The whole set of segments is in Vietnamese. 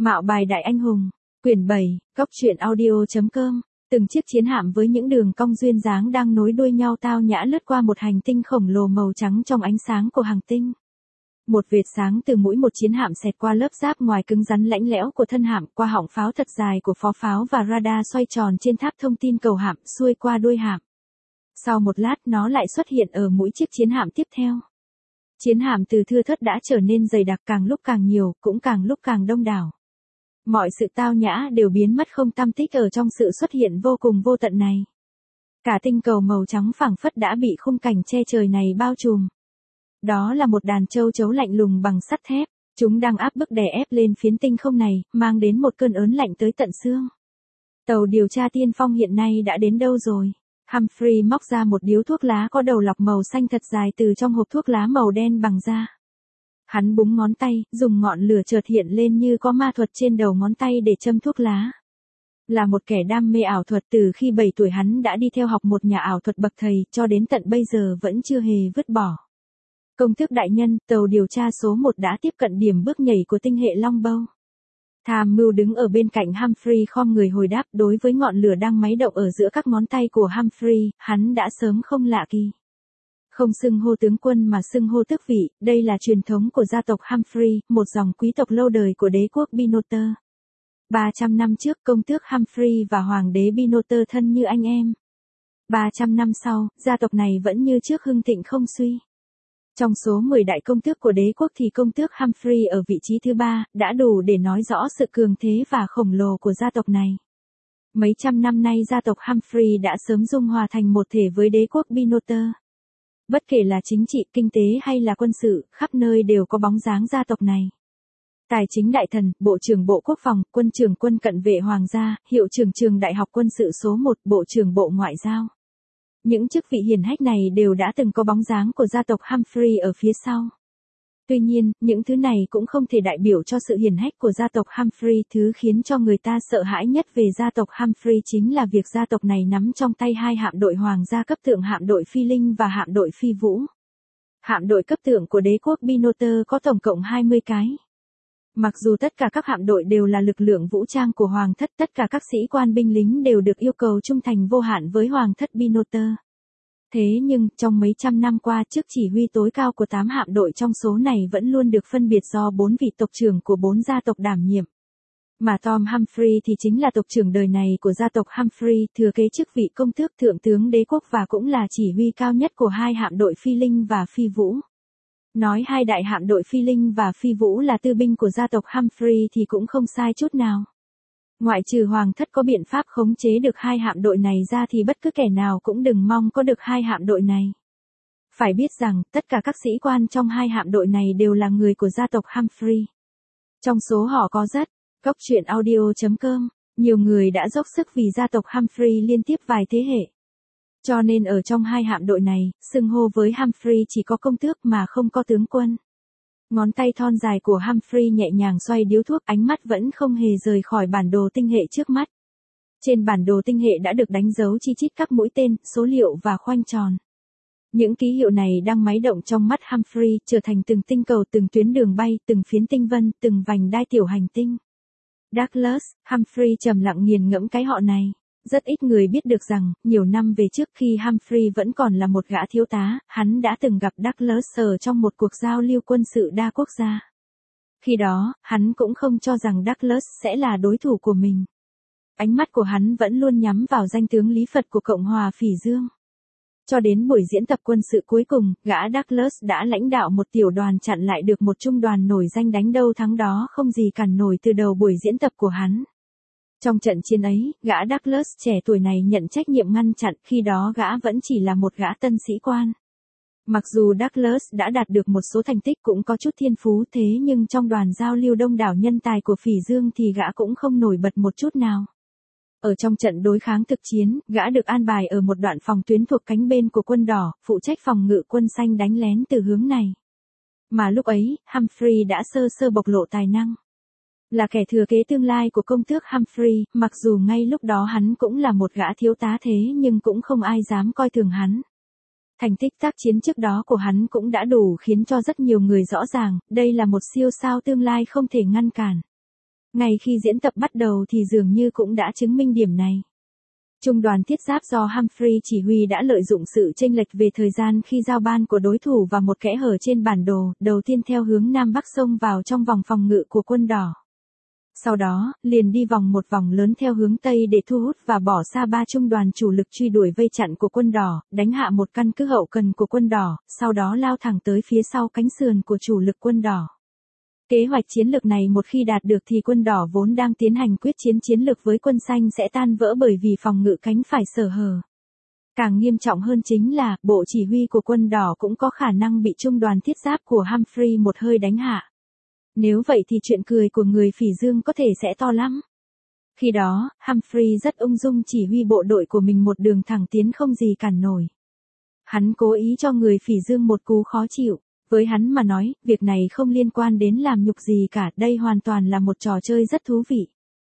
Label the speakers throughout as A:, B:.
A: Mạo bài đại anh hùng, quyển 7, Cóc truyện audio.com. Từng chiếc chiến hạm với những đường cong duyên dáng đang nối đuôi nhau tao nhã lướt qua một hành tinh khổng lồ màu trắng trong ánh sáng của hành tinh. Một vệt sáng từ mũi một chiến hạm xẹt qua lớp giáp ngoài cứng rắn lạnh lẽo của thân hạm, qua họng pháo thật dài của phó pháo và radar xoay tròn trên tháp thông tin cầu hạm, xuôi qua đuôi hạm. Sau một lát nó lại xuất hiện ở mũi chiếc chiến hạm tiếp theo. Chiến hạm từ thưa thớt đã trở nên dày đặc, càng lúc càng nhiều, cũng càng lúc càng đông đảo. Mọi sự tao nhã đều biến mất không tăm tích ở trong sự xuất hiện vô cùng vô tận này. Cả tinh cầu màu trắng phảng phất đã bị khung cảnh che trời này bao trùm. Đó là một đàn châu chấu lạnh lùng bằng sắt thép, chúng đang áp bức đè ép lên phiến tinh không này, mang đến một cơn ớn lạnh tới tận xương. Tàu điều tra tiên phong hiện nay đã đến đâu rồi? Humphrey móc ra một điếu thuốc lá có đầu lọc màu xanh thật dài từ trong hộp thuốc lá màu đen bằng da. Hắn búng ngón tay, dùng ngọn lửa chợt hiện lên như có ma thuật trên đầu ngón tay để châm thuốc lá. Là một kẻ đam mê ảo thuật, từ khi 7 tuổi hắn đã đi theo học một nhà ảo thuật bậc thầy, cho đến tận bây giờ vẫn chưa hề vứt bỏ. Công tước đại nhân, tàu điều tra số 1 đã tiếp cận điểm bước nhảy của tinh hệ Longbow. Tham mưu đứng ở bên cạnh Humphrey khom người hồi đáp. Đối với ngọn lửa đang máy động ở giữa các ngón tay của Humphrey, hắn đã sớm không lạ kỳ. Không xưng hô tướng quân mà xưng hô tước vị, đây là truyền thống của gia tộc Humphrey, một dòng quý tộc lâu đời của đế quốc Binoter. 300 năm trước, công tước Humphrey và hoàng đế Binoter thân như anh em. 300 năm sau, gia tộc này vẫn như trước hưng thịnh không suy. Trong số 10 đại công tước của đế quốc thì công tước Humphrey ở vị trí thứ 3, đã đủ để nói rõ sự cường thế và khổng lồ của gia tộc này. Mấy trăm năm nay gia tộc Humphrey đã sớm dung hòa thành một thể với đế quốc Binoter. Bất kể là chính trị, kinh tế hay là quân sự, khắp nơi đều có bóng dáng gia tộc này. Tài chính đại thần, bộ trưởng bộ quốc phòng, quân trưởng quân cận vệ hoàng gia, hiệu trưởng trường đại học quân sự số 1, bộ trưởng bộ ngoại giao. Những chức vị hiển hách này đều đã từng có bóng dáng của gia tộc Humphrey ở phía sau. Tuy nhiên, những thứ này cũng không thể đại biểu cho sự hiển hách của gia tộc Humphrey. Thứ khiến cho người ta sợ hãi nhất về gia tộc Humphrey chính là việc gia tộc này nắm trong tay 2 hạm đội hoàng gia cấp thượng, hạm đội Phi Linh và hạm đội Phi Vũ. Hạm đội cấp thượng của đế quốc Binoter có tổng cộng 20 cái. Mặc dù tất cả các hạm đội đều là lực lượng vũ trang của hoàng thất, tất cả các sĩ quan binh lính đều được yêu cầu trung thành vô hạn với hoàng thất Binoter. Thế nhưng, trong mấy trăm năm qua, chức chỉ huy tối cao của 8 hạm đội trong số này vẫn luôn được phân biệt do 4 vị tộc trưởng của 4 gia tộc đảm nhiệm. Mà Tom Humphrey thì chính là tộc trưởng đời này của gia tộc Humphrey, thừa kế chức vị công tước thượng tướng đế quốc và cũng là chỉ huy cao nhất của 2 hạm đội Phi Linh và Phi Vũ. Nói 2 đại hạm đội Phi Linh và Phi Vũ là tư binh của gia tộc Humphrey thì cũng không sai chút nào. Ngoại trừ hoàng thất có biện pháp khống chế được 2 hạm đội này ra thì bất cứ kẻ nào cũng đừng mong có được 2 hạm đội này. Phải biết rằng, tất cả các sĩ quan trong 2 hạm đội này đều là người của gia tộc Humphrey. Trong số họ có rất, Cóc truyện audio.com, nhiều người đã dốc sức vì gia tộc Humphrey liên tiếp vài thế hệ. Cho nên ở trong 2 hạm đội này, xưng hô với Humphrey chỉ có công tước mà không có tướng quân. Ngón tay thon dài của Humphrey nhẹ nhàng xoay điếu thuốc, ánh mắt vẫn không hề rời khỏi bản đồ tinh hệ trước mắt. Trên bản đồ tinh hệ đã được đánh dấu chi chít các mũi tên, số liệu và khoanh tròn. Những ký hiệu này đang máy động trong mắt Humphrey, trở thành từng tinh cầu, từng tuyến đường bay, từng phiến tinh vân, từng vành đai tiểu hành tinh. Douglas, Humphrey trầm lặng nghiền ngẫm cái họ này. Rất ít người biết được rằng, nhiều năm về trước khi Humphrey vẫn còn là một gã thiếu tá, hắn đã từng gặp Douglas ở trong một cuộc giao lưu quân sự đa quốc gia. Khi đó, hắn cũng không cho rằng Douglas sẽ là đối thủ của mình. Ánh mắt của hắn vẫn luôn nhắm vào danh tướng Lý Phật của Cộng hòa Phỉ Dương. Cho đến buổi diễn tập quân sự cuối cùng, gã Douglas đã lãnh đạo một tiểu đoàn chặn lại được một trung đoàn nổi danh đánh đâu thắng đó không gì cản nổi từ đầu buổi diễn tập của hắn. Trong trận chiến ấy, gã Douglas trẻ tuổi này nhận trách nhiệm ngăn chặn, khi đó gã vẫn chỉ là một gã tân sĩ quan. Mặc dù Douglas đã đạt được một số thành tích cũng có chút thiên phú, thế nhưng trong đoàn giao lưu đông đảo nhân tài của Phỉ Dương thì gã cũng không nổi bật một chút nào. Ở trong trận đối kháng thực chiến, gã được an bài ở một đoạn phòng tuyến thuộc cánh bên của quân đỏ, phụ trách phòng ngự quân xanh đánh lén từ hướng này. Mà lúc ấy, Humphrey đã sơ sơ bộc lộ tài năng. Là kẻ thừa kế tương lai của công tước Humphrey, mặc dù ngay lúc đó hắn cũng là một gã thiếu tá thế nhưng cũng không ai dám coi thường hắn. Thành tích tác chiến trước đó của hắn cũng đã đủ khiến cho rất nhiều người rõ ràng, đây là một siêu sao tương lai không thể ngăn cản. Ngay khi diễn tập bắt đầu thì dường như cũng đã chứng minh điểm này. Trung đoàn thiết giáp do Humphrey chỉ huy đã lợi dụng sự chênh lệch về thời gian khi giao ban của đối thủ và một kẽ hở trên bản đồ, đầu tiên theo hướng Nam Bắc xông vào trong vòng phòng ngự của quân đỏ. Sau đó, liền đi vòng một vòng lớn theo hướng Tây để thu hút và bỏ xa 3 trung đoàn chủ lực truy đuổi vây chặn của quân đỏ, đánh hạ một căn cứ hậu cần của quân đỏ, sau đó lao thẳng tới phía sau cánh sườn của chủ lực quân đỏ. Kế hoạch chiến lược này một khi đạt được thì quân đỏ vốn đang tiến hành quyết chiến chiến lược với quân xanh sẽ tan vỡ bởi vì phòng ngự cánh phải sở hở. Càng nghiêm trọng hơn chính là, bộ chỉ huy của quân đỏ cũng có khả năng bị trung đoàn thiết giáp của Humphrey một hơi đánh hạ. Nếu vậy thì chuyện cười của người Phỉ Dương có thể sẽ to lắm. Khi đó, Humphrey rất ung dung chỉ huy bộ đội của mình một đường thẳng tiến không gì cản nổi. Hắn cố ý cho người Phỉ Dương một cú khó chịu. Với hắn mà nói, việc này không liên quan đến làm nhục gì cả, đây hoàn toàn là một trò chơi rất thú vị.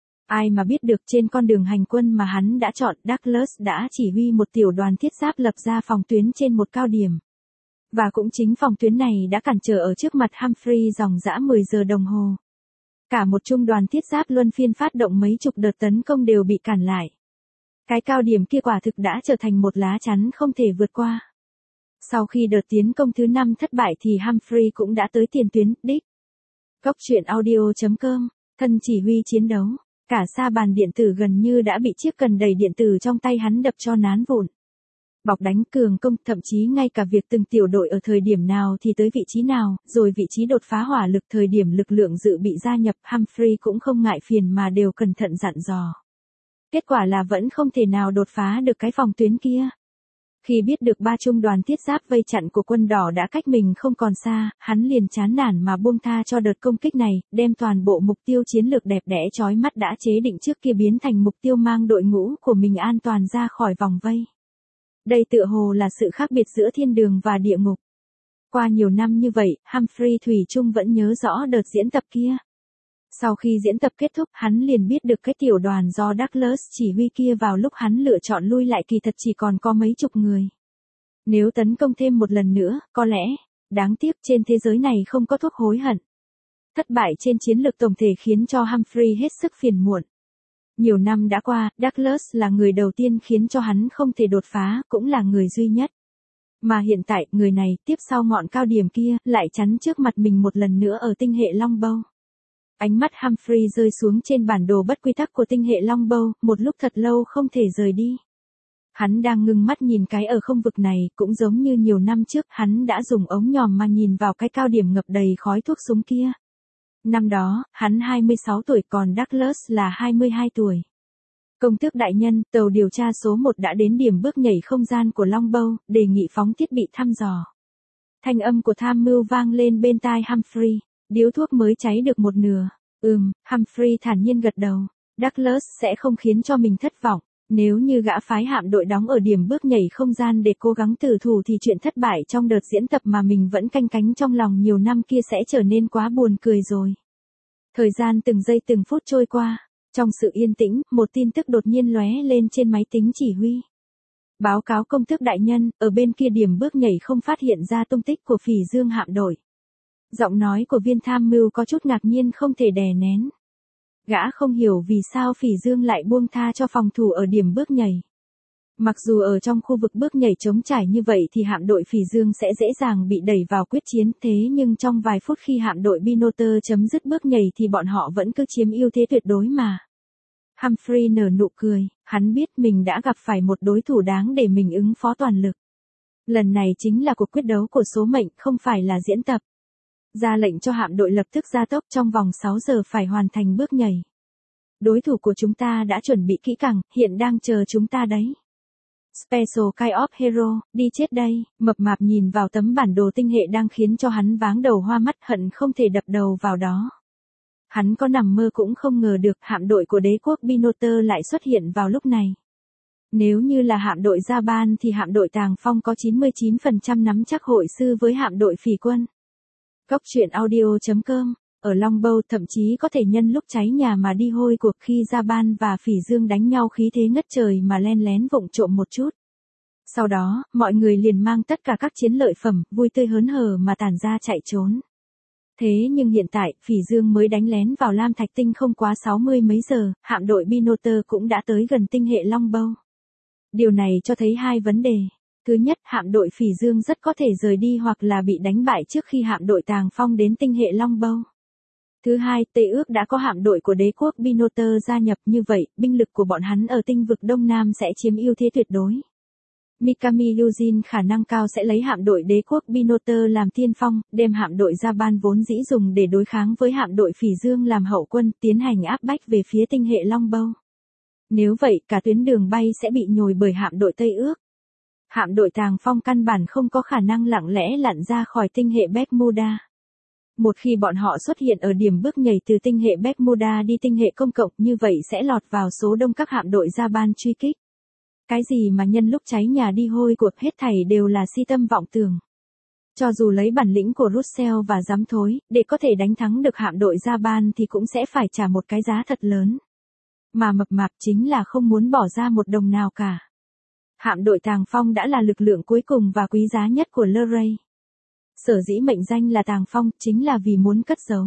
A: Ai mà biết được trên con đường hành quân mà hắn đã chọn, Douglas đã chỉ huy một tiểu đoàn thiết giáp lập ra phòng tuyến trên một cao điểm. Và cũng chính phòng tuyến này đã cản trở ở trước mặt Humphrey dòng dã 10 giờ đồng hồ. Cả một trung đoàn thiết giáp luân phiên phát động mấy chục đợt tấn công đều bị cản lại. Cái cao điểm kia quả thực đã trở thành một lá chắn không thể vượt qua. Sau khi đợt tiến công thứ 5 thất bại thì Humphrey cũng đã tới tiền tuyến, đích. Góc truyện audio.com, thân chỉ huy chiến đấu, cả sa bàn điện tử gần như đã bị chiếc cần đẩy điện tử trong tay hắn đập cho nán vụn. Bọc đánh cường công, thậm chí ngay cả việc từng tiểu đội ở thời điểm nào thì tới vị trí nào, rồi vị trí đột phá hỏa lực thời điểm lực lượng dự bị gia nhập, Humphrey cũng không ngại phiền mà đều cẩn thận dặn dò. Kết quả là vẫn không thể nào đột phá được cái phòng tuyến kia. Khi biết được 3 trung đoàn thiết giáp vây chặn của quân đỏ đã cách mình không còn xa, hắn liền chán nản mà buông tha cho đợt công kích này, đem toàn bộ mục tiêu chiến lược đẹp đẽ chói mắt đã chế định trước kia biến thành mục tiêu mang đội ngũ của mình an toàn ra khỏi vòng vây. Đây tựa hồ là sự khác biệt giữa thiên đường và địa ngục. Qua nhiều năm như vậy, Humphrey thủy chung vẫn nhớ rõ đợt diễn tập kia. Sau khi diễn tập kết thúc, hắn liền biết được cái tiểu đoàn do Douglas chỉ huy kia vào lúc hắn lựa chọn lui lại kỳ thật chỉ còn có mấy chục người. Nếu tấn công thêm một lần nữa, có lẽ, đáng tiếc trên thế giới này không có thuốc hối hận. Thất bại trên chiến lược tổng thể khiến cho Humphrey hết sức phiền muộn. Nhiều năm đã qua, Douglas là người đầu tiên khiến cho hắn không thể đột phá, cũng là người duy nhất. Mà hiện tại, người này, tiếp sau ngọn cao điểm kia, lại chắn trước mặt mình một lần nữa ở tinh hệ Longbow. Ánh mắt Humphrey rơi xuống trên bản đồ bất quy tắc của tinh hệ Longbow, một lúc thật lâu không thể rời đi. Hắn đang ngưng mắt nhìn cái ở không vực này, cũng giống như nhiều năm trước, hắn đã dùng ống nhòm mà nhìn vào cái cao điểm ngập đầy khói thuốc súng kia. Năm đó, hắn 26 tuổi còn Douglas là 22 tuổi. Công tước đại nhân, tàu điều tra số 1 đã đến điểm bước nhảy không gian của Longbow, đề nghị phóng thiết bị thăm dò. Thanh âm của tham mưu vang lên bên tai Humphrey. Điếu thuốc mới cháy được một nửa. Humphrey thản nhiên gật đầu. Douglas sẽ không khiến cho mình thất vọng. Nếu như gã phái hạm đội đóng ở điểm bước nhảy không gian để cố gắng tử thủ thì chuyện thất bại trong đợt diễn tập mà mình vẫn canh cánh trong lòng nhiều năm kia sẽ trở nên quá buồn cười rồi. Thời gian từng giây từng phút trôi qua. Trong sự yên tĩnh, một tin tức đột nhiên lóe lên trên máy tính chỉ huy. Báo cáo công tước đại nhân, ở bên kia điểm bước nhảy không phát hiện ra tung tích của Phỉ Dương hạm đội. Giọng nói của viên tham mưu có chút ngạc nhiên không thể đè nén. Gã không hiểu vì sao Phỉ Dương lại buông tha cho phòng thủ ở điểm bước nhảy. Mặc dù ở trong khu vực bước nhảy trống trải như vậy thì hạm đội Phỉ Dương sẽ dễ dàng bị đẩy vào quyết chiến, thế nhưng trong vài phút khi hạm đội Binotter chấm dứt bước nhảy thì bọn họ vẫn cứ chiếm ưu thế tuyệt đối mà. Humphrey nở nụ cười, hắn biết mình đã gặp phải một đối thủ đáng để mình ứng phó toàn lực. Lần này chính là cuộc quyết đấu của số mệnh, không phải là diễn tập. Ra lệnh cho hạm đội lập tức gia tốc trong vòng 6 giờ phải hoàn thành bước nhảy. Đối thủ của chúng ta đã chuẩn bị kỹ càng, hiện đang chờ chúng ta đấy. Special Kind of Hero, đi chết đây, mập mạp nhìn vào tấm bản đồ tinh hệ đang khiến cho hắn váng đầu hoa mắt hận không thể đập đầu vào đó. Hắn có nằm mơ cũng không ngờ được hạm đội của đế quốc Binotter lại xuất hiện vào lúc này. Nếu như là hạm đội Japan thì hạm đội Tàng Phong có 99% nắm chắc hội sư với hạm đội Phỉ quân. Góc truyện audio.com, ở Longbow thậm chí có thể nhân lúc cháy nhà mà đi hôi cuộc khi Japan và Phỉ Dương đánh nhau khí thế ngất trời mà len lén vụng trộm một chút. Sau đó, mọi người liền mang tất cả các chiến lợi phẩm, vui tươi hớn hở mà tản ra chạy trốn. Thế nhưng hiện tại, Phỉ Dương mới đánh lén vào Lam Thạch Tinh không quá 60 mấy giờ, hạm đội Binotter cũng đã tới gần tinh hệ Longbow. Điều này cho thấy hai vấn đề. Thứ nhất, hạm đội Phỉ Dương rất có thể rời đi hoặc là bị đánh bại trước khi hạm đội Tàng Phong đến tinh hệ Longbow. Thứ hai, Tây Ước đã có hạm đội của đế quốc Binotter gia nhập, như vậy, binh lực của bọn hắn ở tinh vực Đông Nam sẽ chiếm ưu thế tuyệt đối. Mikami Yujin khả năng cao sẽ lấy hạm đội đế quốc Binotter làm tiên phong, đem hạm đội Japan vốn dĩ dùng để đối kháng với hạm đội Phỉ Dương làm hậu quân, tiến hành áp bách về phía tinh hệ Longbow. Nếu vậy, cả tuyến đường bay sẽ bị nhồi bởi hạm đội Tây Ước. Hạm đội Tàng Phong căn bản không có khả năng lặng lẽ lặn ra khỏi tinh hệ Bermuda. Một khi bọn họ xuất hiện ở điểm bước nhảy từ tinh hệ Bermuda đi tinh hệ công cộng, như vậy sẽ lọt vào số đông các hạm đội Japan truy kích. Cái gì mà nhân lúc cháy nhà đi hôi của, hết thảy đều là si tâm vọng tưởng. Cho dù lấy bản lĩnh của Russell và dám thối, để có thể đánh thắng được hạm đội Japan thì cũng sẽ phải trả một cái giá thật lớn. Mà mập mạp chính là không muốn bỏ ra một đồng nào cả. Hạm đội Tàng Phong đã là lực lượng cuối cùng và quý giá nhất của Luray. Sở dĩ mệnh danh là Tàng Phong chính là vì muốn cất giấu.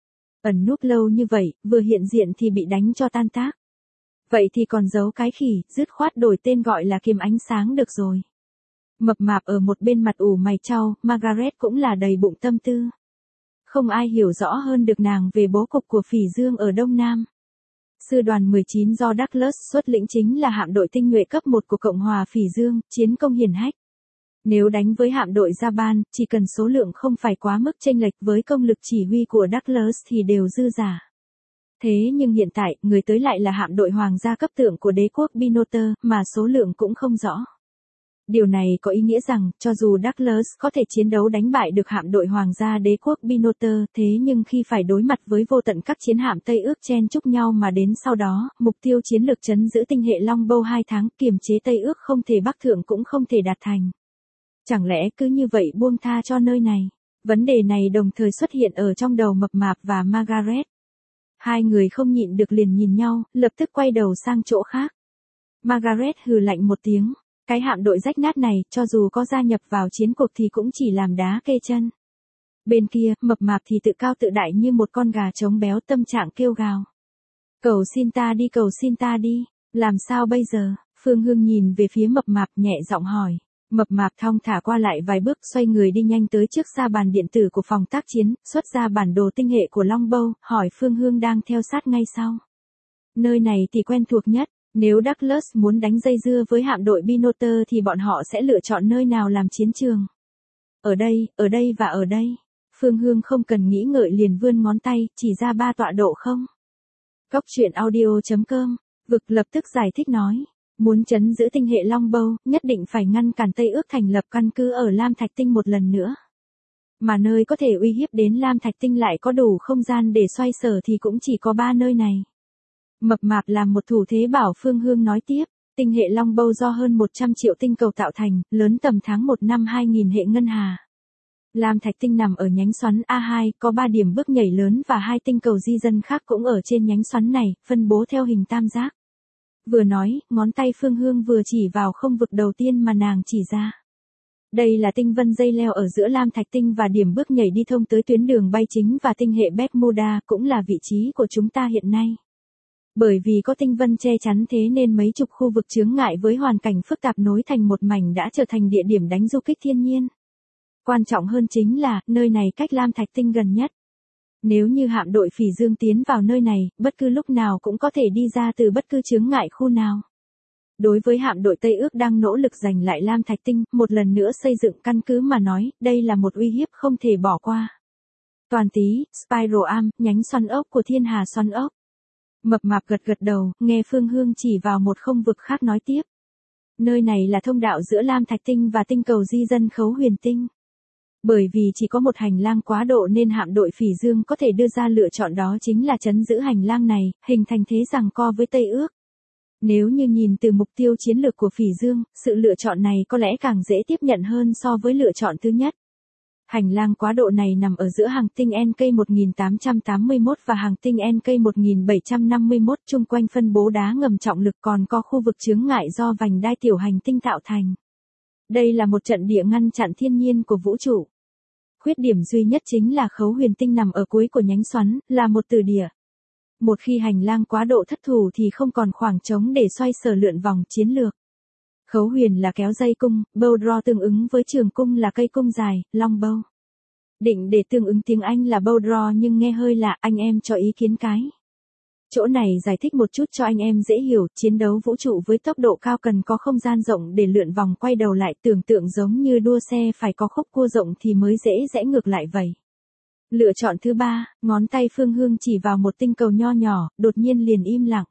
A: Ẩn núp lâu như vậy, vừa hiện diện thì bị đánh cho tan tác. Vậy thì còn giấu cái khỉ, dứt khoát đổi tên gọi là Kiếm Ánh Sáng được rồi. Mập mạp ở một bên mặt ủ mày chau, Margaret cũng là đầy bụng tâm tư. Không ai hiểu rõ hơn được nàng về bố cục của Phỉ Dương ở Đông Nam. Sư đoàn 19 do Douglas xuất lĩnh chính là hạm đội tinh nhuệ cấp 1 của Cộng hòa Phỉ Dương, chiến công hiển hách. Nếu đánh với hạm đội Japan, chỉ cần số lượng không phải quá mức chênh lệch với công lực chỉ huy của Douglas thì đều dư giả. Thế nhưng hiện tại, người tới lại là hạm đội hoàng gia cấp tượng của đế quốc Binotter, mà số lượng cũng không rõ. Điều này có ý nghĩa rằng, cho dù Douglas có thể chiến đấu đánh bại được hạm đội hoàng gia đế quốc Binotter, thế nhưng khi phải đối mặt với vô tận các chiến hạm Tây Ước chen chúc nhau mà đến sau đó, mục tiêu chiến lược trấn giữ tinh hệ Longbow 2 tháng, kiềm chế Tây Ước không thể bắc thượng cũng không thể đạt thành. Chẳng lẽ cứ như vậy buông tha cho nơi này? Vấn đề này đồng thời xuất hiện ở trong đầu mập mạp và Margaret. Hai người không nhịn được liền nhìn nhau, lập tức quay đầu sang chỗ khác. Margaret hừ lạnh một tiếng. Cái hạm đội rách nát này, cho dù có gia nhập vào chiến cuộc thì cũng chỉ làm đá kê chân. Bên kia, mập mạp thì tự cao tự đại như một con gà trống béo, tâm trạng kêu gào. Cầu xin ta đi, làm sao bây giờ? Phương Hương nhìn về phía mập mạp nhẹ giọng hỏi. Mập mạp thong thả qua lại vài bước, xoay người đi nhanh tới trước sa bàn điện tử của phòng tác chiến, xuất ra bản đồ tinh hệ của Longbow, hỏi Phương Hương đang theo sát ngay sau. Nơi này thì quen thuộc nhất. Nếu Douglas muốn đánh dây dưa với hạm đội Binotter thì bọn họ sẽ lựa chọn nơi nào làm chiến trường? Ở đây và ở đây. Phương Hương không cần nghĩ ngợi liền vươn ngón tay, chỉ ra 3 tọa độ không. Góc truyện audio.com, Vực lập tức giải thích nói. Muốn trấn giữ tinh hệ Longbow, nhất định phải ngăn cản Tây Ước thành lập căn cứ ở Lam Thạch Tinh một lần nữa. Mà nơi có thể uy hiếp đến Lam Thạch Tinh lại có đủ không gian để xoay sở thì cũng chỉ có 3 nơi này. Mập mạp làm một thủ thế bảo Phương Hương nói tiếp, tinh hệ Longbow do hơn 100 triệu tinh cầu tạo thành, lớn tầm tháng 1 năm 2000 hệ ngân hà. Lam Thạch Tinh nằm ở nhánh xoắn A2, có 3 điểm bước nhảy lớn và 2 tinh cầu di dân khác cũng ở trên nhánh xoắn này, phân bố theo hình tam giác. Vừa nói, ngón tay Phương Hương vừa chỉ vào không vực đầu tiên mà nàng chỉ ra. Đây là tinh vân dây leo ở giữa Lam Thạch Tinh và điểm bước nhảy đi thông tới tuyến đường bay chính và tinh hệ Bermuda, cũng là vị trí của chúng ta hiện nay. Bởi vì có tinh vân che chắn thế nên mấy chục khu vực chướng ngại với hoàn cảnh phức tạp nối thành một mảnh đã trở thành địa điểm đánh du kích thiên nhiên. Quan trọng hơn chính là, nơi này cách Lam Thạch Tinh gần nhất. Nếu như hạm đội Phỉ Dương tiến vào nơi này, bất cứ lúc nào cũng có thể đi ra từ bất cứ chướng ngại khu nào. Đối với hạm đội Tây Ước đang nỗ lực giành lại Lam Thạch Tinh, một lần nữa xây dựng căn cứ mà nói, đây là một uy hiếp không thể bỏ qua. Toàn Tý, Spiral Arm, nhánh xoắn ốc của Thiên Hà xoắn ốc. Mập mạp gật gật đầu, nghe Phương Hương chỉ vào một không vực khác nói tiếp. Nơi này là thông đạo giữa Lam Thạch Tinh và tinh cầu di dân Khấu Huyền Tinh. Bởi vì chỉ có một hành lang quá độ nên hạm đội Phỉ Dương có thể đưa ra lựa chọn đó chính là trấn giữ hành lang này, hình thành thế giằng co với Tây Ước. Nếu như nhìn từ mục tiêu chiến lược của Phỉ Dương, sự lựa chọn này có lẽ càng dễ tiếp nhận hơn so với lựa chọn thứ nhất. Hành lang quá độ này nằm ở giữa hành tinh NK1881 và hành tinh NK1751, chung quanh phân bố đá ngầm trọng lực, còn có khu vực chướng ngại do vành đai tiểu hành tinh tạo thành. Đây là một trận địa ngăn chặn thiên nhiên của vũ trụ. Khuyết điểm duy nhất chính là khấu huyền tinh nằm ở cuối của nhánh xoắn, là một từ địa. Một khi hành lang quá độ thất thủ thì không còn khoảng trống để xoay sở lượn vòng chiến lược. Khấu huyền là kéo dây cung, bow draw tương ứng với trường cung là cây cung dài, long bow. Định để tương ứng tiếng Anh là bow draw nhưng nghe hơi lạ, anh em cho ý kiến cái. Chỗ này giải thích một chút cho anh em dễ hiểu, chiến đấu vũ trụ với tốc độ cao cần có không gian rộng để lượn vòng quay đầu lại, tưởng tượng giống như đua xe phải có khúc cua rộng thì mới dễ rẽ ngược lại vậy. Lựa chọn thứ 3, ngón tay Phương Hương chỉ vào một tinh cầu nho nhỏ, đột nhiên liền im lặng.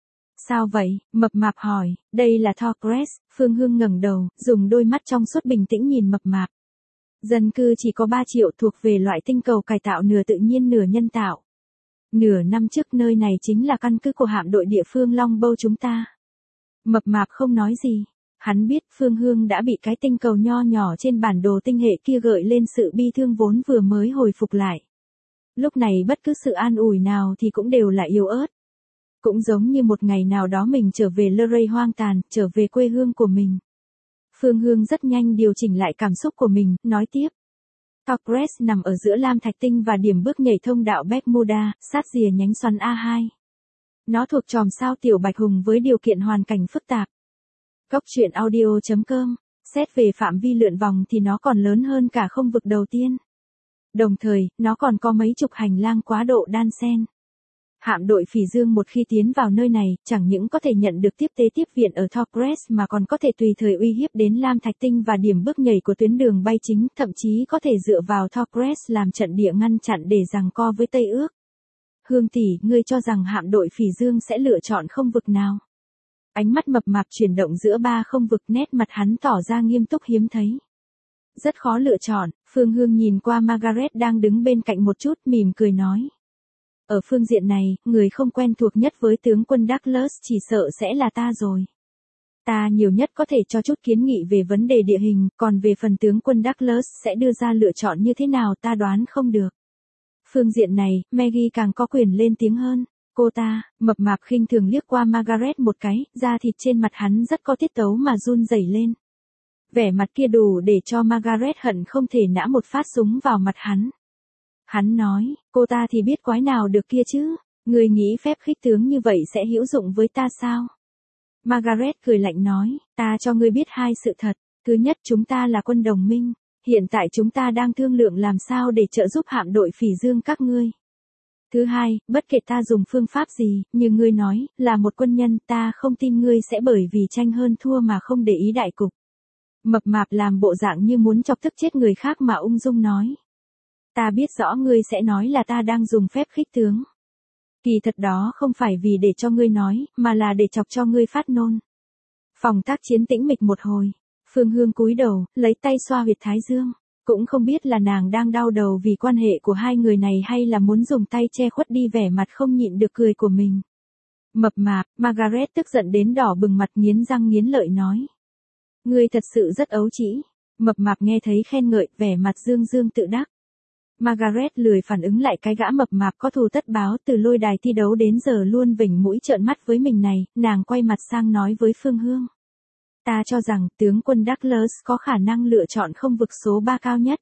A: Sao vậy? Mập mạp hỏi, đây là Thorcres. Phương Hương ngẩng đầu, dùng đôi mắt trong suốt bình tĩnh nhìn mập mạp. Dân cư chỉ có 3 triệu, thuộc về loại tinh cầu cải tạo nửa tự nhiên nửa nhân tạo. Nửa năm trước nơi này chính là căn cứ của hạm đội địa phương Long Bow chúng ta. Mập mạp không nói gì. Hắn biết Phương Hương đã bị cái tinh cầu nho nhỏ trên bản đồ tinh hệ kia gợi lên sự bi thương vốn vừa mới hồi phục lại. Lúc này bất cứ sự an ủi nào thì cũng đều là yếu ớt. Cũng giống như một ngày nào đó mình trở về Luray hoang tàn, trở về quê hương của mình. Phương Hương rất nhanh điều chỉnh lại cảm xúc của mình, nói tiếp. Thorcres nằm ở giữa Lam Thạch Tinh và điểm bước nhảy thông đạo Bermuda, sát rìa nhánh xoắn A2. Nó thuộc chòm sao Tiểu Bạch Hùng với điều kiện hoàn cảnh phức tạp. Góc truyện audio.com, xét về phạm vi lượn vòng thì nó còn lớn hơn cả không vực đầu tiên. Đồng thời, nó còn có mấy chục hành lang quá độ đan xen. Hạm đội Phỉ Dương một khi tiến vào nơi này, chẳng những có thể nhận được tiếp tế tiếp viện ở Thorcres mà còn có thể tùy thời uy hiếp đến Lam Thạch Tinh và điểm bước nhảy của tuyến đường bay chính, thậm chí có thể dựa vào Thorcres làm trận địa ngăn chặn để giằng co với Tây Ước. Hương tỷ, ngươi cho rằng hạm đội Phỉ Dương sẽ lựa chọn không vực nào? Ánh mắt mập mạp chuyển động giữa 3 không vực, nét mặt hắn tỏ ra nghiêm túc hiếm thấy. Rất khó lựa chọn. Phương Hương nhìn qua Margaret đang đứng bên cạnh một chút, mỉm cười nói. Ở phương diện này, người không quen thuộc nhất với tướng quân Douglas chỉ sợ sẽ là ta rồi. Ta nhiều nhất có thể cho chút kiến nghị về vấn đề địa hình, còn về phần tướng quân Douglas sẽ đưa ra lựa chọn như thế nào ta đoán không được. Phương diện này, Maggie càng có quyền lên tiếng hơn. Cô ta, mập mạp khinh thường liếc qua Margaret một cái, da thịt trên mặt hắn rất có tiết tấu mà run rẩy lên. Vẻ mặt kia đủ để cho Margaret hận không thể nã một phát súng vào mặt hắn. Hắn nói, cô ta thì biết quái nào được kia chứ, người nghĩ phép khích tướng như vậy sẽ hữu dụng với ta sao? Margaret cười lạnh nói, ta cho ngươi biết 2 sự thật, thứ nhất chúng ta là quân đồng minh, hiện tại chúng ta đang thương lượng làm sao để trợ giúp hạm đội Phỉ Dương các ngươi. Thứ hai, bất kể ta dùng phương pháp gì, như ngươi nói, là một quân nhân, ta không tin ngươi sẽ bởi vì tranh hơn thua mà không để ý đại cục. Mập mạp làm bộ dạng như muốn chọc tức chết người khác mà ung dung nói. Ta biết rõ ngươi sẽ nói là ta đang dùng phép khích tướng. Kỳ thật đó không phải vì để cho ngươi nói, mà là để chọc cho ngươi phát nôn. Phòng tác chiến tĩnh mịch một hồi. Phương Hương cúi đầu, lấy tay xoa huyệt thái dương. Cũng không biết là nàng đang đau đầu vì quan hệ của hai người này hay là muốn dùng tay che khuất đi vẻ mặt không nhịn được cười của mình. Mập mạp, Margaret tức giận đến đỏ bừng mặt, nghiến răng nghiến lợi nói. Ngươi thật sự rất ấu trĩ. Mập mạp nghe thấy khen ngợi, vẻ mặt dương dương tự đắc. Margaret lười phản ứng lại cái gã mập mạp có thù tất báo, từ lôi đài thi đấu đến giờ luôn vểnh mũi trợn mắt với mình này, nàng quay mặt sang nói với Phương Hương. Ta cho rằng tướng quân Douglas có khả năng lựa chọn không vực số 3 cao nhất.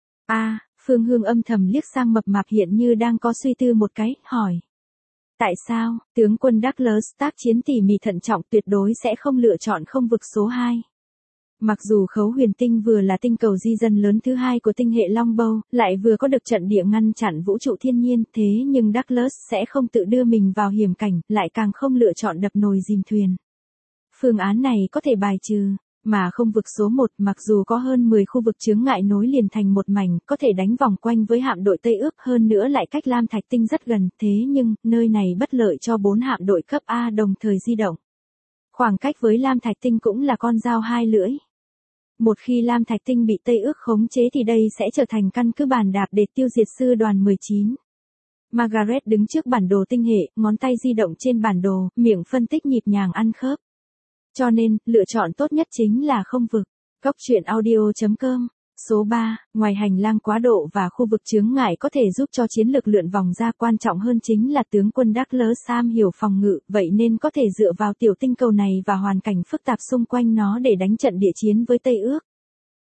A: Phương Hương âm thầm liếc sang mập mạp hiện như đang có suy tư một cái, hỏi. Tại sao, tướng quân Douglas tác chiến tỉ mỉ thận trọng tuyệt đối sẽ không lựa chọn không vực số 2. Mặc dù khấu huyền tinh vừa là tinh cầu di dân lớn thứ 2 của tinh hệ Long Bow, lại vừa có được trận địa ngăn chặn vũ trụ thiên nhiên, thế nhưng Douglas sẽ không tự đưa mình vào hiểm cảnh, lại càng không lựa chọn đập nồi dìm thuyền. Phương án này có thể bài trừ, mà không vực số 1 mặc dù có hơn 10 khu vực chướng ngại nối liền thành một mảnh, có thể đánh vòng quanh với hạm đội Tây Ước, hơn nữa lại cách Lam Thạch Tinh rất gần, thế nhưng, nơi này bất lợi cho 4 hạm đội cấp A đồng thời di động. Khoảng cách với Lam Thạch Tinh cũng là con dao hai lưỡi. Một khi Lam Thạch Tinh bị Tây Ước khống chế thì đây sẽ trở thành căn cứ bàn đạp để tiêu diệt sư đoàn 19. Margaret đứng trước bản đồ tinh hệ, ngón tay di động trên bản đồ, miệng phân tích nhịp nhàng ăn khớp. Cho nên, lựa chọn tốt nhất chính là không vực. Góc truyện audio.com. Số 3, ngoài hành lang quá độ và khu vực chướng ngại có thể giúp cho chiến lược lượn vòng ra, quan trọng hơn chính là tướng quân Douglas am hiểu phòng ngự, vậy nên có thể dựa vào tiểu tinh cầu này và hoàn cảnh phức tạp xung quanh nó để đánh trận địa chiến với Tây Ước.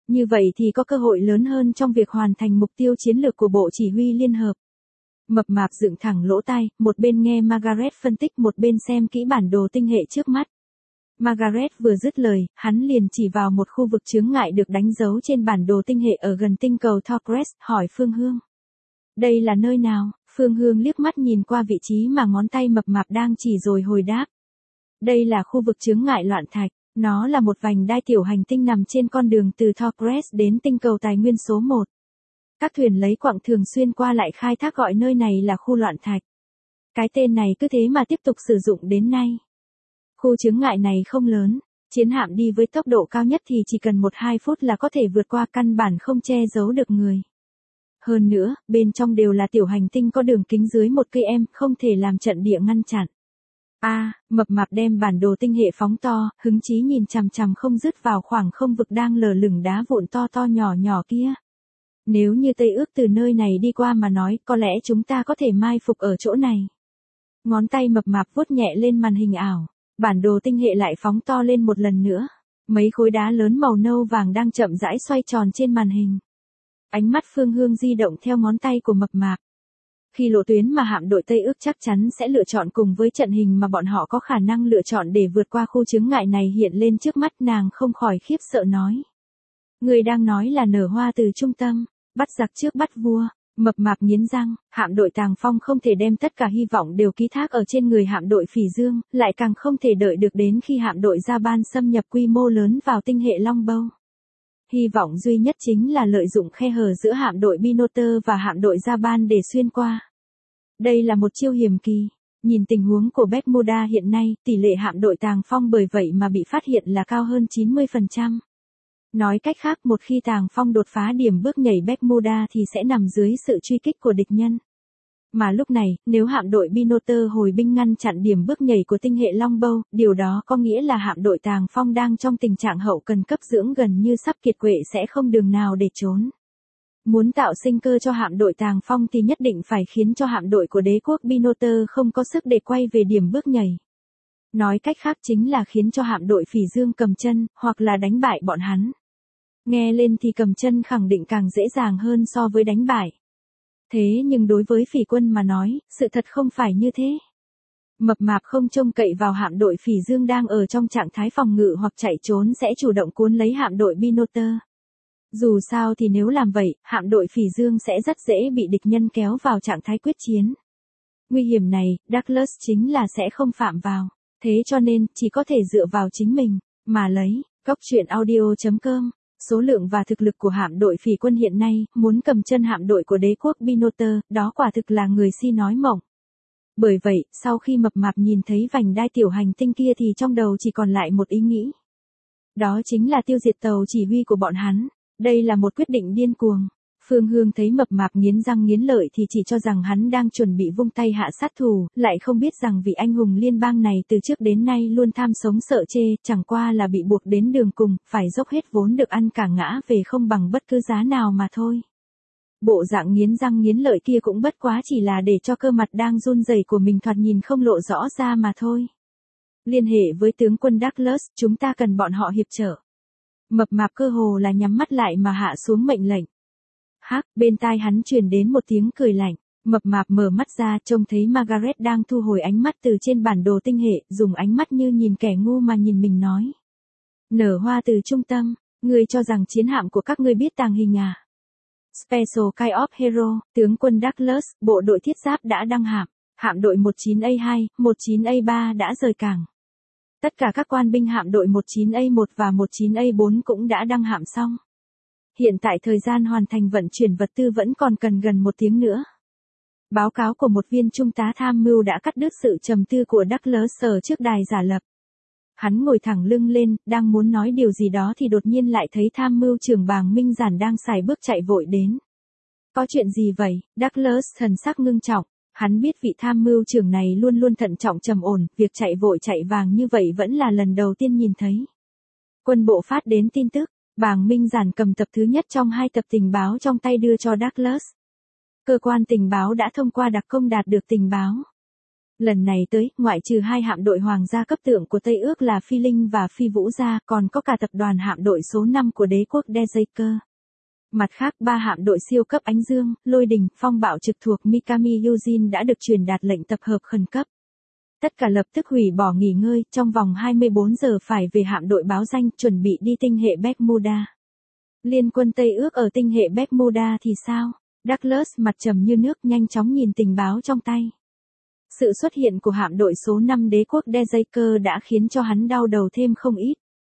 A: Như vậy thì có cơ hội lớn hơn trong việc hoàn thành mục tiêu chiến lược của Bộ Chỉ huy Liên Hợp. Mập mạp dựng thẳng lỗ tai, một bên nghe Margaret phân tích một bên xem kỹ bản đồ tinh hệ trước mắt. Margaret vừa dứt lời, hắn liền chỉ vào một khu vực chướng ngại được đánh dấu trên bản đồ tinh hệ ở gần tinh cầu Thorcrest, hỏi Phương Hương. Đây là nơi nào? Phương Hương liếc mắt nhìn qua vị trí mà ngón tay mập mạp đang chỉ rồi hồi đáp. Đây là khu vực chướng ngại loạn thạch, nó là một vành đai tiểu hành tinh nằm trên con đường từ Thorcrest đến tinh cầu tài nguyên số 1. Các thuyền lấy quặng thường xuyên qua lại khai thác gọi nơi này là khu loạn thạch. Cái tên này cứ thế mà tiếp tục sử dụng đến nay. Khu chướng ngại này không lớn, chiến hạm đi với tốc độ cao nhất thì chỉ cần 1-2 phút là có thể vượt qua, căn bản không che giấu được người. Hơn nữa, bên trong đều là tiểu hành tinh có đường kính dưới 1 km, không thể làm trận địa ngăn chặn. Mập mạp đem bản đồ tinh hệ phóng to, hứng chí nhìn chằm chằm không dứt vào khoảng không vực đang lờ lửng đá vụn to to nhỏ nhỏ kia. Nếu như Tây ước từ nơi này đi qua mà nói, có lẽ chúng ta có thể mai phục ở chỗ này. Ngón tay mập mạp vuốt nhẹ lên màn hình ảo. Bản đồ tinh hệ lại phóng to lên một lần nữa. Mấy khối đá lớn màu nâu vàng đang chậm rãi xoay tròn trên màn hình. Ánh mắt Phương Hương di động theo ngón tay của mập mạp. Khi lộ tuyến mà hạm đội Tây ước chắc chắn sẽ lựa chọn cùng với trận hình mà bọn họ có khả năng lựa chọn để vượt qua khu chướng ngại này hiện lên trước mắt, nàng không khỏi khiếp sợ nói. Người đang nói là nở hoa từ trung tâm, bắt giặc trước bắt vua. Mập mạp nghiến răng, hạm đội Tàng Phong không thể đem tất cả hy vọng đều ký thác ở trên người hạm đội Phỉ Dương, lại càng không thể đợi được đến khi hạm đội Japan xâm nhập quy mô lớn vào tinh hệ Longbow. Hy vọng duy nhất chính là lợi dụng khe hở giữa hạm đội Binotter và hạm đội Japan để xuyên qua. Đây là một chiêu hiểm kỳ. Nhìn tình huống của Bermuda hiện nay, tỷ lệ hạm đội Tàng Phong bởi vậy mà bị phát hiện là cao hơn 90%. Nói cách khác, một khi Tàng Phong đột phá điểm bước nhảy Bermuda thì sẽ nằm dưới sự truy kích của địch nhân. Mà lúc này, nếu hạm đội Binotter hồi binh ngăn chặn điểm bước nhảy của tinh hệ Longbow, điều đó có nghĩa là hạm đội Tàng Phong đang trong tình trạng hậu cần cấp dưỡng gần như sắp kiệt quệ, sẽ không đường nào để trốn. Muốn tạo sinh cơ cho hạm đội Tàng Phong thì nhất định phải khiến cho hạm đội của đế quốc Binotter không có sức để quay về điểm bước nhảy. Nói cách khác chính là khiến cho hạm đội Phỉ Dương cầm chân, hoặc là đánh bại bọn hắn. Nghe lên thì cầm chân khẳng định càng dễ dàng hơn so với đánh bại. Thế nhưng đối với Phỉ quân mà nói, sự thật không phải như thế. Mập mạp không trông cậy vào hạm đội Phỉ Dương đang ở trong trạng thái phòng ngự hoặc chạy trốn sẽ chủ động cuốn lấy hạm đội Binotter. Dù sao thì nếu làm vậy, hạm đội Phỉ Dương sẽ rất dễ bị địch nhân kéo vào trạng thái quyết chiến. Nguy hiểm này, Douglas chính là sẽ không phạm vào. Thế cho nên, chỉ có thể dựa vào chính mình, mà lấy. Góc truyện audio.com. Số lượng và thực lực của hạm đội Phỉ quân hiện nay, muốn cầm chân hạm đội của đế quốc Binotter, đó quả thực là người si nói mộng. Bởi vậy, sau khi mập mạp nhìn thấy vành đai tiểu hành tinh kia thì trong đầu chỉ còn lại một ý nghĩ. Đó chính là tiêu diệt tàu chỉ huy của bọn hắn. Đây là một quyết định điên cuồng. Phương Hương thấy mập mạp nghiến răng nghiến lợi thì chỉ cho rằng hắn đang chuẩn bị vung tay hạ sát thủ, lại không biết rằng vị anh hùng liên bang này từ trước đến nay luôn tham sống sợ chê, chẳng qua là bị buộc đến đường cùng, phải dốc hết vốn được ăn cả ngã về không bằng bất cứ giá nào mà thôi. Bộ dạng nghiến răng nghiến lợi kia cũng bất quá chỉ là để cho cơ mặt đang run rẩy của mình thoạt nhìn không lộ rõ ra mà thôi. Liên hệ với tướng quân Douglas, chúng ta cần bọn họ hiệp trợ. Mập mạp cơ hồ là nhắm mắt lại mà hạ xuống mệnh lệnh. Bên tai hắn truyền đến một tiếng cười lạnh. Mập mạp mở mắt ra, trông thấy Margaret đang thu hồi ánh mắt từ trên bản đồ tinh hệ, dùng ánh mắt như nhìn kẻ ngu mà nhìn mình nói. Nở hoa từ trung tâm, ngươi cho rằng chiến hạm của các ngươi biết tàng hình à? Special Kind of Hero, tướng quân Douglas, bộ đội thiết giáp đã đăng hạm. Hạm đội 19A2, 19A3 đã rời cảng. Tất cả các quan binh hạm đội 19A1 và 19A4 cũng đã đăng hạm xong. Hiện tại thời gian hoàn thành vận chuyển vật tư vẫn còn cần gần 1 tiếng nữa. Báo cáo của một viên trung tá tham mưu đã cắt đứt sự trầm tư của Douglas ở trước đài giả lập. Hắn ngồi thẳng lưng lên, đang muốn nói điều gì đó thì đột nhiên lại thấy tham mưu trưởng Bàng Minh Giản đang sải bước chạy vội đến. Có chuyện gì vậy? Douglas thần sắc ngưng trọng. Hắn biết vị tham mưu trưởng này luôn luôn thận trọng trầm ổn, việc chạy vội chạy vàng như vậy vẫn là lần đầu tiên nhìn thấy. Quân bộ phát đến tin tức, Bàng Minh Giản cầm tập thứ nhất trong 2 tập tình báo trong tay đưa cho Douglas. Cơ quan tình báo đã thông qua đặc công đạt được tình báo. Lần này tới, ngoại trừ 2 hạm đội hoàng gia cấp tượng của Tây Ước là Phi Linh và Phi Vũ gia, còn có cả tập đoàn hạm đội số 5 của đế quốc Dejaker. Mặt khác 3 hạm đội siêu cấp Ánh Dương, Lôi Đình, Phong Bạo trực thuộc Mikami Yujin đã được truyền đạt lệnh tập hợp khẩn cấp. Tất cả lập tức hủy bỏ nghỉ ngơi, trong vòng 24 giờ phải về hạm đội báo danh, chuẩn bị đi tinh hệ Bermuda. Liên quân Tây Ước ở tinh hệ Bermuda thì sao? Douglas mặt trầm như nước nhanh chóng nhìn tình báo trong tay. Sự xuất hiện của hạm đội số 5 đế quốc Dejaker đã khiến cho hắn đau đầu thêm không ít.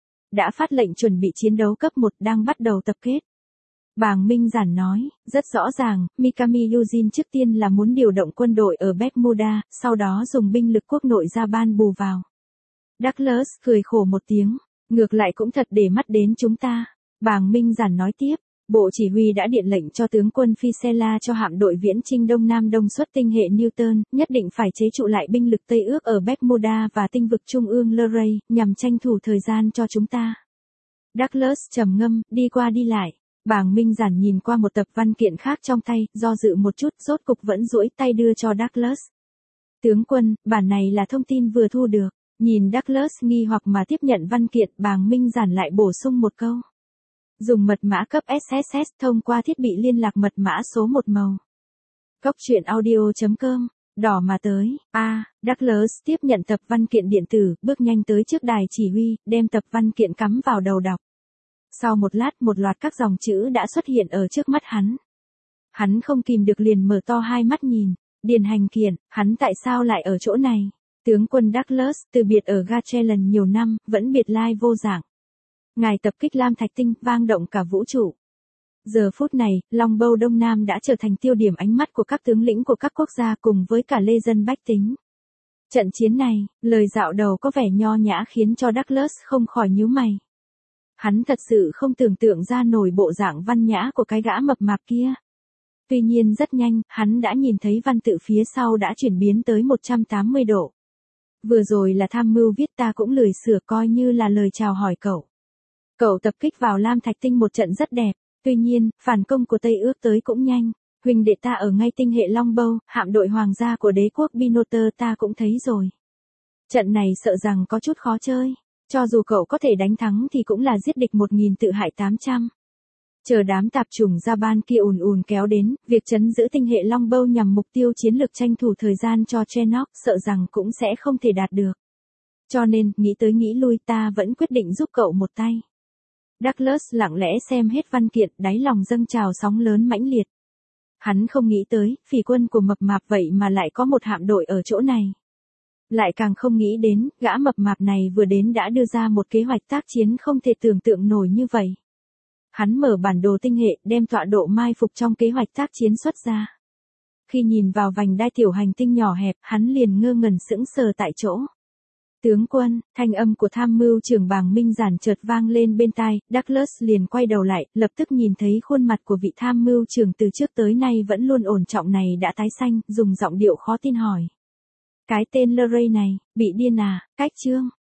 A: Đã phát lệnh chuẩn bị chiến đấu cấp 1 đang bắt đầu tập kết. Bàng Minh Giản nói, rất rõ ràng, Mikami Yujin trước tiên là muốn điều động quân đội ở Bermuda, sau đó dùng binh lực quốc nội Japan bù vào. Douglas cười khổ một tiếng, ngược lại cũng thật để mắt đến chúng ta. Bàng Minh Giản nói tiếp, Bộ Chỉ huy đã điện lệnh cho tướng quân Fisela cho hạm đội viễn chinh Đông Nam Đông xuất tinh hệ Newton, nhất định phải chế trụ lại binh lực Tây Ước ở Bermuda và tinh vực Trung ương Luray, nhằm tranh thủ thời gian cho chúng ta. Douglas trầm ngâm, đi qua đi lại. Bàng Minh Giản nhìn qua một tập văn kiện khác trong tay, do dự một chút, rốt cục vẫn duỗi tay đưa cho Douglas. Tướng quân, bản này là thông tin vừa thu được. Nhìn Douglas nghi hoặc mà tiếp nhận văn kiện, Bàng Minh Giản lại bổ sung một câu. Dùng mật mã cấp SSS thông qua thiết bị liên lạc mật mã số 1 màu. Góc truyện audio.com, đỏ mà tới. Douglas tiếp nhận tập văn kiện điện tử, bước nhanh tới trước đài chỉ huy, đem tập văn kiện cắm vào đầu đọc. Sau một lát một loạt các dòng chữ đã xuất hiện ở trước mắt hắn. Hắn không kìm được liền mở to hai mắt nhìn. Điền Hành Kiện, hắn tại sao lại ở chỗ này? Tướng quân Douglas, từ biệt ở Gatchelan nhiều năm, vẫn biệt lai vô dạng. Ngài tập kích Lam Thạch Tinh, vang động cả vũ trụ. Giờ phút này, Longbow Đông Nam đã trở thành tiêu điểm ánh mắt của các tướng lĩnh của các quốc gia cùng với cả lê dân bách tính. Trận chiến này, lời dạo đầu có vẻ nho nhã khiến cho Douglas không khỏi nhíu mày. Hắn thật sự không tưởng tượng ra nổi bộ dạng văn nhã của cái gã mập mạp kia. Tuy nhiên rất nhanh, hắn đã nhìn thấy văn tự phía sau đã chuyển biến tới 180 độ. Vừa rồi là tham mưu viết, ta cũng lười sửa, coi như là lời chào hỏi cậu. Cậu tập kích vào Lam Thạch Tinh một trận rất đẹp, tuy nhiên, phản công của Tây Ước tới cũng nhanh. Huynh đệ ta ở ngay tinh hệ Longbow, hạm đội hoàng gia của đế quốc Binoter ta cũng thấy rồi. Trận này sợ rằng có chút khó chơi. Cho dù cậu có thể đánh thắng thì cũng là giết địch 1000 tự hại 800. Chờ đám tạp chủng Japan kia ùn ùn kéo đến, việc trấn giữ tinh hệ Longbow nhằm mục tiêu chiến lược tranh thủ thời gian cho Chenock sợ rằng cũng sẽ không thể đạt được. Cho nên, nghĩ tới nghĩ lui, ta vẫn quyết định giúp cậu một tay. Douglas lặng lẽ xem hết văn kiện, đáy lòng dâng trào sóng lớn mãnh liệt. Hắn không nghĩ tới, phỉ quân của mập mạp vậy mà lại có một hạm đội ở chỗ này. Lại càng không nghĩ đến, gã mập mạp này vừa đến đã đưa ra một kế hoạch tác chiến không thể tưởng tượng nổi như vậy. Hắn mở bản đồ tinh hệ, đem tọa độ mai phục trong kế hoạch tác chiến xuất ra. Khi nhìn vào vành đai tiểu hành tinh nhỏ hẹp, hắn liền ngơ ngẩn sững sờ tại chỗ. Tướng quân, thanh âm của tham mưu trưởng Bàng Minh Giản chợt vang lên bên tai, Douglas liền quay đầu lại, lập tức nhìn thấy khuôn mặt của vị tham mưu trưởng từ trước tới nay vẫn luôn ổn trọng này đã tái xanh, dùng giọng điệu khó tin hỏi. Cái tên Luray này, bị điên à, cách chương.